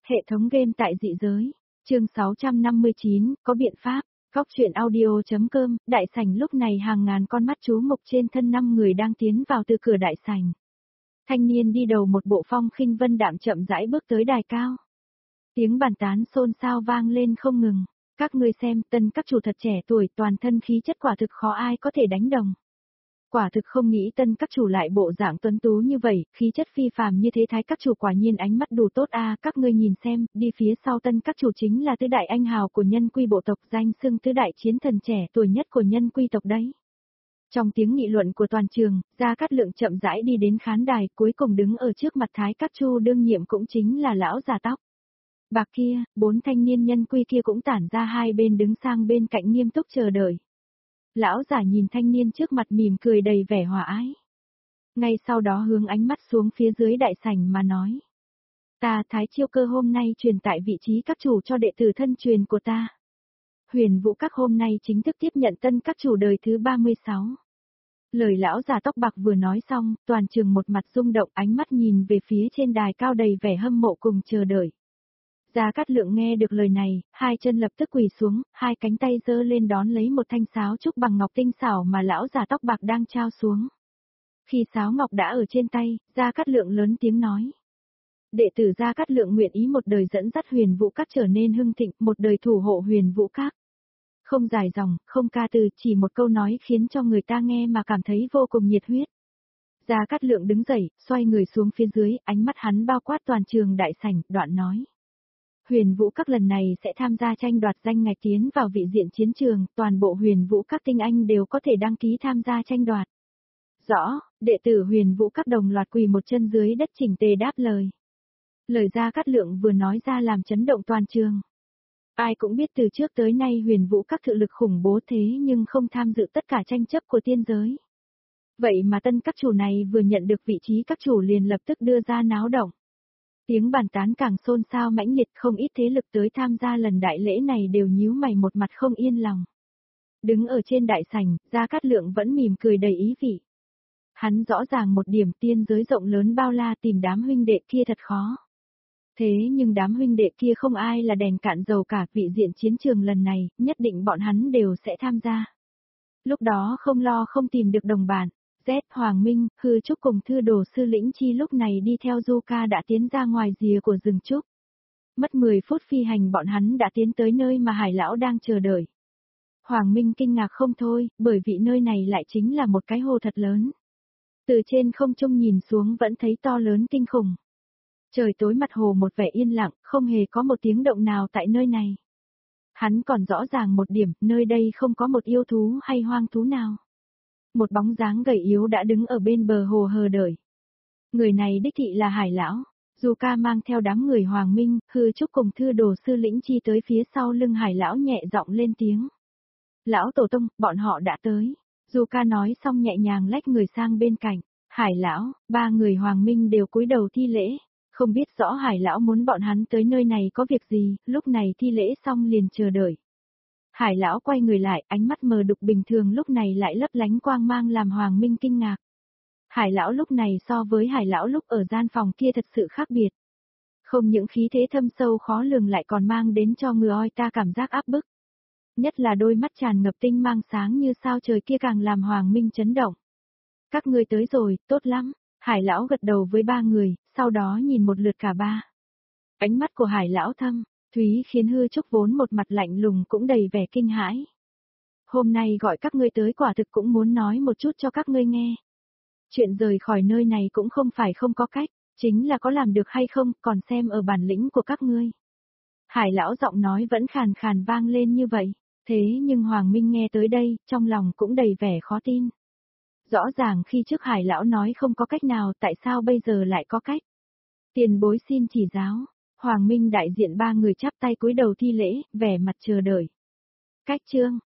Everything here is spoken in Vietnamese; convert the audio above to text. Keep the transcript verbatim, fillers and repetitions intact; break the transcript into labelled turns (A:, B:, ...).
A: Hệ thống game tại dị giới. Chương sáu trăm năm mươi chín, có biện pháp. Góc truyện audio.com, đại sảnh lúc này hàng ngàn con mắt chú mục trên thân năm người đang tiến vào từ cửa đại sảnh. Thanh niên đi đầu một bộ phong khinh vân đạm chậm rãi bước tới đài cao. Tiếng bàn tán xôn xao vang lên không ngừng. Các ngươi xem, tân các chủ thật trẻ tuổi, toàn thân khí chất quả thực khó ai có thể đánh đồng. Quả thực không nghĩ tân các chủ lại bộ dạng tuấn tú như vậy, khí chất phi phàm như thế thái các chủ quả nhiên ánh mắt đủ tốt a, các ngươi nhìn xem, đi phía sau tân các chủ chính là tứ đại anh hào của nhân quy bộ tộc, danh xưng tứ đại chiến thần trẻ tuổi nhất của nhân quy tộc đấy. Trong tiếng nghị luận của toàn trường, Gia Cát Lượng chậm rãi đi đến khán đài, cuối cùng đứng ở trước mặt Thái Các Chu đương nhiệm cũng chính là lão già tóc bạc kia, bốn thanh niên nhân quy kia cũng tản ra hai bên đứng sang bên cạnh nghiêm túc chờ đợi. Lão giả nhìn thanh niên trước mặt mỉm cười đầy vẻ hòa ái. Ngay sau đó hướng ánh mắt xuống phía dưới đại sảnh mà nói. Ta Thái Chiêu Cơ hôm nay truyền tại vị trí các chủ cho đệ tử thân truyền của ta. Huyền Vũ Các hôm nay chính thức tiếp nhận tân các chủ đời thứ ba mươi sáu. Lời lão già tóc bạc vừa nói xong, toàn trường một mặt rung động, ánh mắt nhìn về phía trên đài cao đầy vẻ hâm mộ cùng chờ đợi. Gia Cát Lượng nghe được lời này, hai chân lập tức quỳ xuống, hai cánh tay giơ lên đón lấy một thanh sáo trúc bằng ngọc tinh xảo mà lão già tóc bạc đang trao xuống. Khi sáo ngọc đã ở trên tay, Gia Cát Lượng lớn tiếng nói. Đệ tử Gia Cát Lượng nguyện ý một đời dẫn dắt Huyền Vũ Các trở nên hưng thịnh, một đời thủ hộ Huyền Vũ Các. Không dài dòng, không ca từ, chỉ một câu nói khiến cho người ta nghe mà cảm thấy vô cùng nhiệt huyết. Gia Cát Lượng đứng dậy, xoay người xuống phía dưới, ánh mắt hắn bao quát toàn trường đại sảnh, đoạn nói. Huyền Vũ Các lần này sẽ tham gia tranh đoạt danh ngạch tiến vào vị diện chiến trường, toàn bộ Huyền Vũ Các tinh anh đều có thể đăng ký tham gia tranh đoạt. Rõ, đệ tử Huyền Vũ Các đồng loạt quỳ một chân dưới đất chỉnh tề đáp lời. Lời Gia Cát Lượng vừa nói ra làm chấn động toàn trường. Ai cũng biết từ trước tới nay Huyền Vũ Các thực lực khủng bố thế nhưng không tham dự tất cả tranh chấp của tiên giới. Vậy mà tân các chủ này vừa nhận được vị trí các chủ liền lập tức đưa ra náo động. Tiếng bàn tán càng xôn xao mãnh liệt, không ít thế lực tới tham gia lần đại lễ này đều nhíu mày một mặt không yên lòng. Đứng ở trên đại sảnh, Gia Cát Lượng vẫn mỉm cười đầy ý vị. Hắn rõ ràng một điểm, tiên giới rộng lớn bao la, tìm đám huynh đệ kia thật khó. Thế nhưng đám huynh đệ kia không ai là đèn cạn dầu cả, vị diện chiến trường lần này, nhất định bọn hắn đều sẽ tham gia. Lúc đó không lo không tìm được đồng bạn. Z, Hoàng Minh, Hư Trúc cùng thư đồ sư Lĩnh Chi lúc này đi theo Du Ca đã tiến ra ngoài rìa của rừng trúc. Mất mười phút phi hành bọn hắn đã tiến tới nơi mà Hải Lão đang chờ đợi. Hoàng Minh kinh ngạc không thôi, bởi vì nơi này lại chính là một cái hồ thật lớn. Từ trên không trung nhìn xuống vẫn thấy to lớn kinh khủng. Trời tối mặt hồ một vẻ yên lặng, không hề có một tiếng động nào tại nơi này. Hắn còn rõ ràng một điểm, nơi đây không có một yêu thú hay hoang thú nào. Một bóng dáng gầy yếu đã đứng ở bên bờ hồ hờ đợi. Người này đích thị là Hải Lão. Du Ca mang theo đám người Hoàng Minh, Hư Trúc cùng thư đồ sư Lĩnh Chi tới phía sau lưng Hải Lão nhẹ giọng lên tiếng. Lão Tổ Tông, bọn họ đã tới. Du Ca nói xong nhẹ nhàng lách người sang bên cạnh. Hải Lão, ba người Hoàng Minh đều cúi đầu thi lễ. Không biết rõ Hải Lão muốn bọn hắn tới nơi này có việc gì, lúc này thi lễ xong liền chờ đợi. Hải Lão quay người lại, ánh mắt mờ đục bình thường lúc này lại lấp lánh quang mang làm Hoàng Minh kinh ngạc. Hải Lão lúc này so với Hải Lão lúc ở gian phòng kia thật sự khác biệt. Không những khí thế thâm sâu khó lường lại còn mang đến cho người oi ta cảm giác áp bức. Nhất là đôi mắt tràn ngập tinh mang sáng như sao trời kia càng làm Hoàng Minh chấn động. Các ngươi tới rồi, tốt lắm. Hải Lão gật đầu với ba người, sau đó nhìn một lượt cả ba. Ánh mắt của Hải Lão thâm, thúy khiến Hư Trúc vốn một mặt lạnh lùng cũng đầy vẻ kinh hãi. Hôm nay gọi các ngươi tới quả thực cũng muốn nói một chút cho các ngươi nghe. Chuyện rời khỏi nơi này cũng không phải không có cách, chính là có làm được hay không còn xem ở bản lĩnh của các ngươi. Hải Lão giọng nói vẫn khàn khàn vang lên như vậy, thế nhưng Hoàng Minh nghe tới đây, trong lòng cũng đầy vẻ khó tin. Rõ ràng khi trước Hải Lão nói không có cách nào, tại sao bây giờ lại có cách? Tiền bối xin chỉ giáo. Hoàng Minh đại diện ba người chắp tay cúi đầu thi lễ, vẻ mặt chờ đợi. Cách chương,